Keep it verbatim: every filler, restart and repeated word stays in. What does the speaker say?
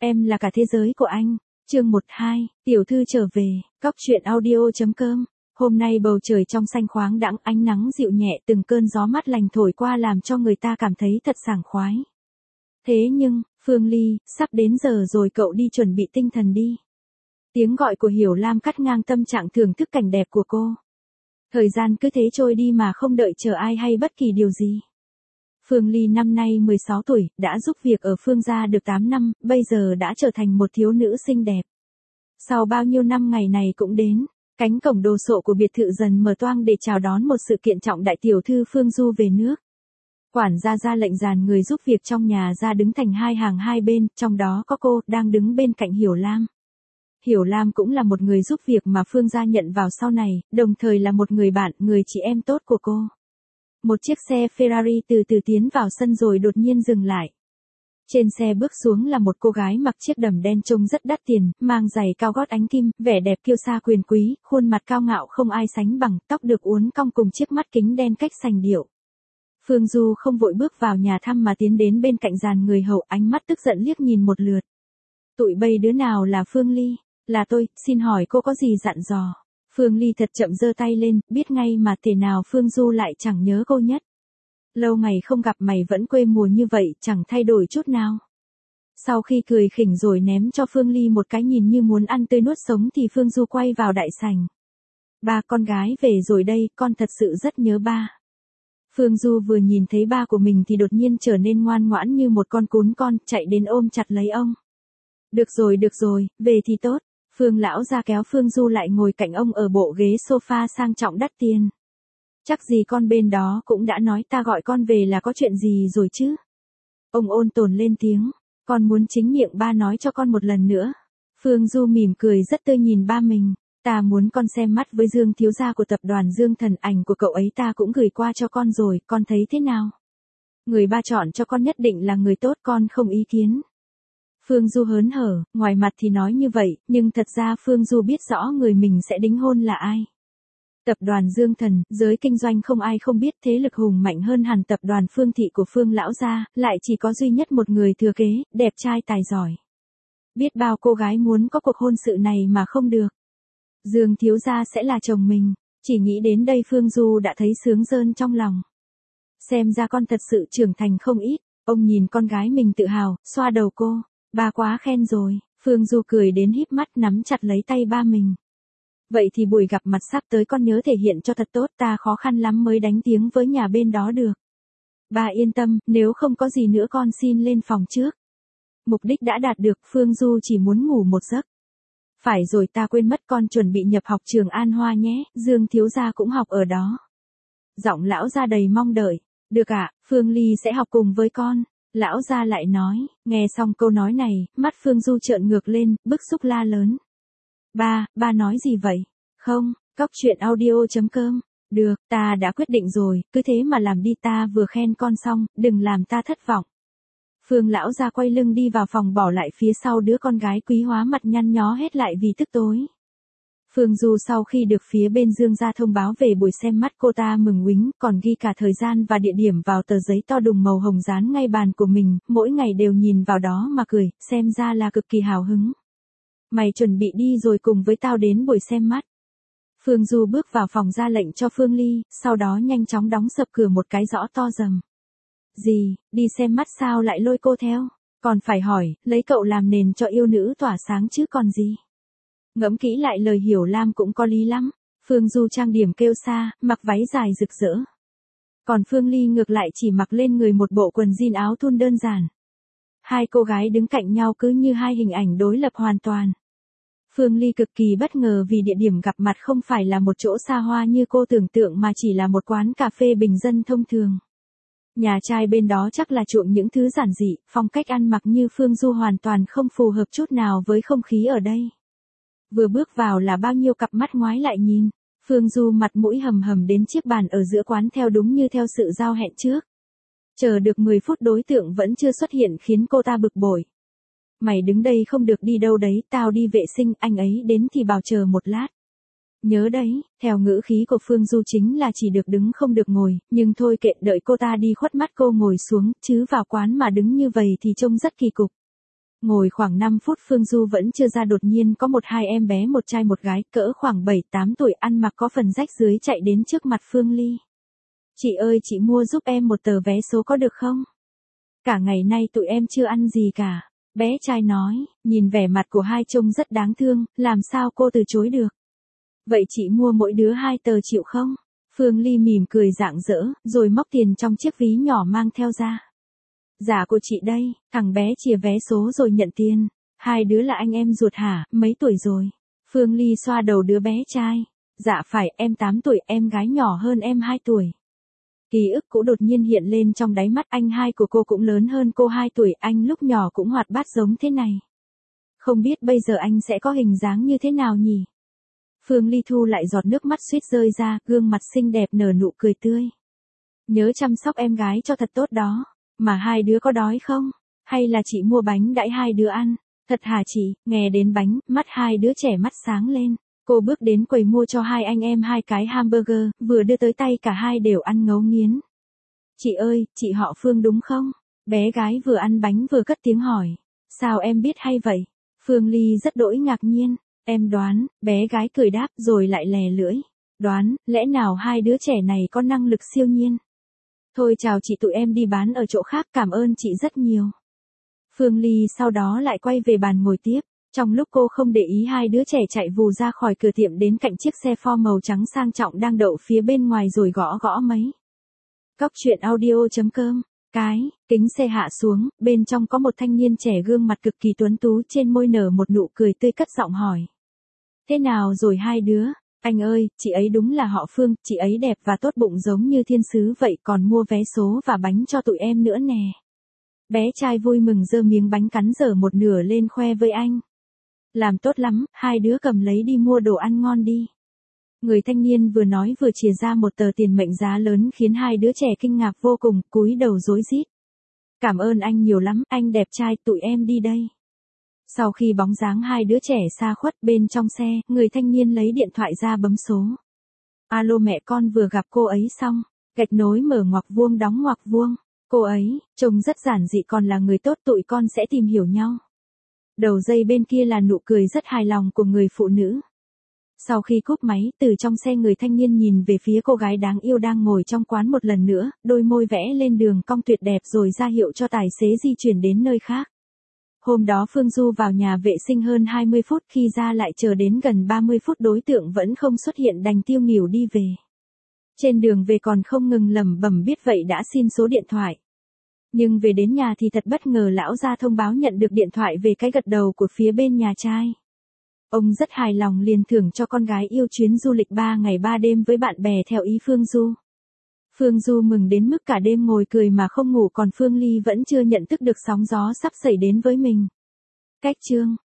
Em là cả thế giới của anh. Chương một hai, tiểu thư trở về, cóc truyện audio.com. Hôm nay bầu trời trong xanh khoáng đãng, ánh nắng dịu nhẹ, từng cơn gió mát lành thổi qua làm cho người ta cảm thấy thật sảng khoái. Thế nhưng, Phương Ly, sắp đến giờ rồi, cậu đi chuẩn bị tinh thần đi. Tiếng gọi của Hiểu Lam cắt ngang tâm trạng thưởng thức cảnh đẹp của cô. Thời gian cứ thế trôi đi mà không đợi chờ ai hay bất kỳ điều gì. Phương Ly năm nay mười sáu tuổi, đã giúp việc ở Phương gia được tám năm, bây giờ đã trở thành một thiếu nữ xinh đẹp. Sau bao nhiêu năm ngày này cũng đến, cánh cổng đồ sộ của biệt thự dần mở toang để chào đón một sự kiện trọng đại, tiểu thư Phương Du về nước. Quản gia ra lệnh dàn người giúp việc trong nhà ra đứng thành hai hàng hai bên, trong đó có cô, đang đứng bên cạnh Hiểu Lam. Hiểu Lam cũng là một người giúp việc mà Phương gia nhận vào sau này, đồng thời là một người bạn, người chị em tốt của cô. Một chiếc xe Ferrari từ từ tiến vào sân rồi đột nhiên dừng lại. Trên xe bước xuống là một cô gái mặc chiếc đầm đen trông rất đắt tiền, mang giày cao gót ánh kim, vẻ đẹp kiêu sa quyền quý, khuôn mặt cao ngạo không ai sánh bằng, tóc được uốn cong cùng chiếc mắt kính đen cách sành điệu. Phương Du không vội bước vào nhà thăm mà tiến đến bên cạnh dàn người hầu, ánh mắt tức giận liếc nhìn một lượt. Tụi bây đứa nào là Phương Ly? Là tôi, xin hỏi cô có gì dặn dò? Phương Ly thật chậm giơ tay lên, biết ngay mà thế nào Phương Du lại chẳng nhớ cô nhất. Lâu ngày không gặp mày vẫn quê mùa như vậy, chẳng thay đổi chút nào. Sau khi cười khỉnh rồi ném cho Phương Ly một cái nhìn như muốn ăn tươi nuốt sống thì Phương Du quay vào đại sảnh. Ba, con gái về rồi đây, con thật sự rất nhớ ba. Phương Du vừa nhìn thấy ba của mình thì đột nhiên trở nên ngoan ngoãn như một con cún con, chạy đến ôm chặt lấy ông. Được rồi được rồi, về thì tốt. Phương lão ra kéo Phương Du lại ngồi cạnh ông ở bộ ghế sofa sang trọng đắt tiền. Chắc gì con bên đó cũng đã nói ta gọi con về là có chuyện gì rồi chứ. Ông ôn tồn lên tiếng, con muốn chính miệng ba nói cho con một lần nữa. Phương Du mỉm cười rất tươi nhìn ba mình, ta muốn con xem mắt với Dương thiếu gia của tập đoàn Dương Thần, ảnh của cậu ấy ta cũng gửi qua cho con rồi, con thấy thế nào? Người ba chọn cho con nhất định là người tốt, con không ý kiến. Phương Du hớn hở, ngoài mặt thì nói như vậy, nhưng thật ra Phương Du biết rõ người mình sẽ đính hôn là ai. Tập đoàn Dương Thần, giới kinh doanh không ai không biết, thế lực hùng mạnh hơn hẳn tập đoàn Phương Thị của Phương lão gia, lại chỉ có duy nhất một người thừa kế, đẹp trai tài giỏi. Biết bao cô gái muốn có cuộc hôn sự này mà không được. Dương thiếu gia sẽ là chồng mình, chỉ nghĩ đến đây Phương Du đã thấy sướng rơn trong lòng. Xem ra con thật sự trưởng thành không ít, ông nhìn con gái mình tự hào, xoa đầu cô. Ba quá khen rồi, Phương Du cười đến híp mắt nắm chặt lấy tay ba mình. Vậy thì buổi gặp mặt sắp tới con nhớ thể hiện cho thật tốt, ta khó khăn lắm mới đánh tiếng với nhà bên đó được. Ba yên tâm, nếu không có gì nữa con xin lên phòng trước. Mục đích đã đạt được, Phương Du chỉ muốn ngủ một giấc. Phải rồi, ta quên mất, con chuẩn bị nhập học trường An Hoa nhé, Dương thiếu gia cũng học ở đó. Giọng lão gia đầy mong đợi. Được ạ, Phương Ly sẽ học cùng với con. Lão gia lại nói, nghe xong câu nói này, mắt Phương Du trợn ngược lên, bức xúc la lớn. Ba, ba nói gì vậy? Không, cóc truyện audio.com. Được, ta đã quyết định rồi, cứ thế mà làm đi, ta vừa khen con xong, đừng làm ta thất vọng. Phương lão gia quay lưng đi vào phòng, bỏ lại phía sau đứa con gái quý hóa mặt nhăn nhó hết lại vì tức tối. Phương Du sau khi được phía bên Dương gia thông báo về buổi xem mắt, cô ta mừng quính, còn ghi cả thời gian và địa điểm vào tờ giấy to đùng màu hồng dán ngay bàn của mình, mỗi ngày đều nhìn vào đó mà cười, xem ra là cực kỳ hào hứng. Mày chuẩn bị đi rồi cùng với tao đến buổi xem mắt. Phương Du bước vào phòng ra lệnh cho Phương Ly, sau đó nhanh chóng đóng sập cửa một cái rõ to rầm. Gì, đi xem mắt sao lại lôi cô theo? Còn phải hỏi, lấy cậu làm nền cho yêu nữ tỏa sáng chứ còn gì? Ngẫm kỹ lại lời Hiểu Lam cũng có lý lắm. Phương Du trang điểm kêu sa, mặc váy dài rực rỡ. Còn Phương Ly ngược lại chỉ mặc lên người một bộ quần jean áo thun đơn giản. Hai cô gái đứng cạnh nhau cứ như hai hình ảnh đối lập hoàn toàn. Phương Ly cực kỳ bất ngờ vì địa điểm gặp mặt không phải là một chỗ xa hoa như cô tưởng tượng mà chỉ là một quán cà phê bình dân thông thường. Nhà trai bên đó chắc là chuộng những thứ giản dị, phong cách ăn mặc như Phương Du hoàn toàn không phù hợp chút nào với không khí ở đây. Vừa bước vào là bao nhiêu cặp mắt ngoái lại nhìn. Phương Du mặt mũi hầm hầm đến chiếc bàn ở giữa quán theo đúng như theo sự giao hẹn trước. Chờ được mười phút đối tượng vẫn chưa xuất hiện khiến cô ta bực bội. Mày đứng đây không được đi đâu đấy, tao đi vệ sinh, anh ấy đến thì bảo chờ một lát. Nhớ đấy, theo ngữ khí của Phương Du chính là chỉ được đứng không được ngồi, nhưng thôi kệ, đợi cô ta đi khuất mắt cô ngồi xuống, chứ vào quán mà đứng như vậy thì trông rất kỳ cục. Ngồi khoảng năm phút Phương Du vẫn chưa ra, đột nhiên có một hai em bé một trai một gái cỡ khoảng bảy tám tuổi ăn mặc có phần rách rưới chạy đến trước mặt Phương Ly. Chị ơi chị mua giúp em một tờ vé số có được không? Cả ngày nay tụi em chưa ăn gì cả. Bé trai nói, nhìn vẻ mặt của hai trông rất đáng thương, làm sao cô từ chối được. Vậy chị mua mỗi đứa hai tờ chịu không? Phương Ly mỉm cười rạng rỡ, rồi móc tiền trong chiếc ví nhỏ mang theo ra. Dạ của chị đây, thằng bé chìa vé số rồi nhận tiền. Hai đứa là anh em ruột hả, mấy tuổi rồi? Phương Ly xoa đầu đứa bé trai. Dạ phải, em tám tuổi, em gái nhỏ hơn em hai tuổi. Ký ức cũ đột nhiên hiện lên trong đáy mắt, anh hai của cô cũng lớn hơn cô hai tuổi, anh lúc nhỏ cũng hoạt bát giống thế này. Không biết bây giờ anh sẽ có hình dáng như thế nào nhỉ? Phương Ly thu lại giọt nước mắt suýt rơi ra, gương mặt xinh đẹp nở nụ cười tươi. Nhớ chăm sóc em gái cho thật tốt đó. Mà hai đứa có đói không? Hay là chị mua bánh đãi hai đứa ăn? Thật hả chị? Nghe đến bánh, mắt hai đứa trẻ mắt sáng lên. Cô bước đến quầy mua cho hai anh em hai cái hamburger, vừa đưa tới tay cả hai đều ăn ngấu nghiến. Chị ơi, chị họ Phương đúng không? Bé gái vừa ăn bánh vừa cất tiếng hỏi. Sao em biết hay vậy? Phương Ly rất đỗi ngạc nhiên. Em đoán, bé gái cười đáp rồi lại lè lưỡi. Đoán, lẽ nào hai đứa trẻ này có năng lực siêu nhiên? Thôi chào chị, tụi em đi bán ở chỗ khác, cảm ơn chị rất nhiều. Phương Ly sau đó lại quay về bàn ngồi tiếp. Trong lúc cô không để ý, hai đứa trẻ chạy vù ra khỏi cửa tiệm đến cạnh chiếc xe Ford màu trắng sang trọng đang đậu phía bên ngoài rồi gõ gõ mấy. Cóc truyện audio chấm com. Cái, kính xe hạ xuống, bên trong có một thanh niên trẻ gương mặt cực kỳ tuấn tú, trên môi nở một nụ cười tươi, cất giọng hỏi. Thế nào rồi hai đứa? Anh ơi, chị ấy đúng là họ Phương, chị ấy đẹp và tốt bụng giống như thiên sứ vậy, còn mua vé số và bánh cho tụi em nữa nè. Bé trai vui mừng giơ miếng bánh cắn dở một nửa lên khoe với anh. Làm tốt lắm, hai đứa cầm lấy đi mua đồ ăn ngon đi. Người thanh niên vừa nói vừa chìa ra một tờ tiền mệnh giá lớn khiến hai đứa trẻ kinh ngạc vô cùng, cúi đầu rối rít. Cảm ơn anh nhiều lắm, anh đẹp trai, tụi em đi đây. Sau khi bóng dáng hai đứa trẻ xa khuất, bên trong xe, người thanh niên lấy điện thoại ra bấm số. Alo mẹ, con vừa gặp cô ấy xong. Gạch nối mở ngoặc vuông đóng ngoặc vuông. Cô ấy, trông rất giản dị, còn là người tốt, tụi con sẽ tìm hiểu nhau. Đầu dây bên kia là nụ cười rất hài lòng của người phụ nữ. Sau khi cúp máy, từ trong xe người thanh niên nhìn về phía cô gái đáng yêu đang ngồi trong quán một lần nữa, đôi môi vẽ lên đường cong tuyệt đẹp rồi ra hiệu cho tài xế di chuyển đến nơi khác. Hôm đó Phương Du vào nhà vệ sinh hơn hai mươi phút, khi ra lại chờ đến gần ba mươi phút đối tượng vẫn không xuất hiện, đành tiêu nghỉu đi về. Trên đường về còn không ngừng lẩm bẩm biết vậy đã xin số điện thoại. Nhưng về đến nhà thì thật bất ngờ, lão ra thông báo nhận được điện thoại về cái gật đầu của phía bên nhà trai. Ông rất hài lòng, liền thưởng cho con gái yêu chuyến du lịch ba ngày ba đêm với bạn bè theo ý Phương Du. Phương Du mừng đến mức cả đêm ngồi cười mà không ngủ, còn Phương Ly vẫn chưa nhận thức được sóng gió sắp xảy đến với mình. Cách chương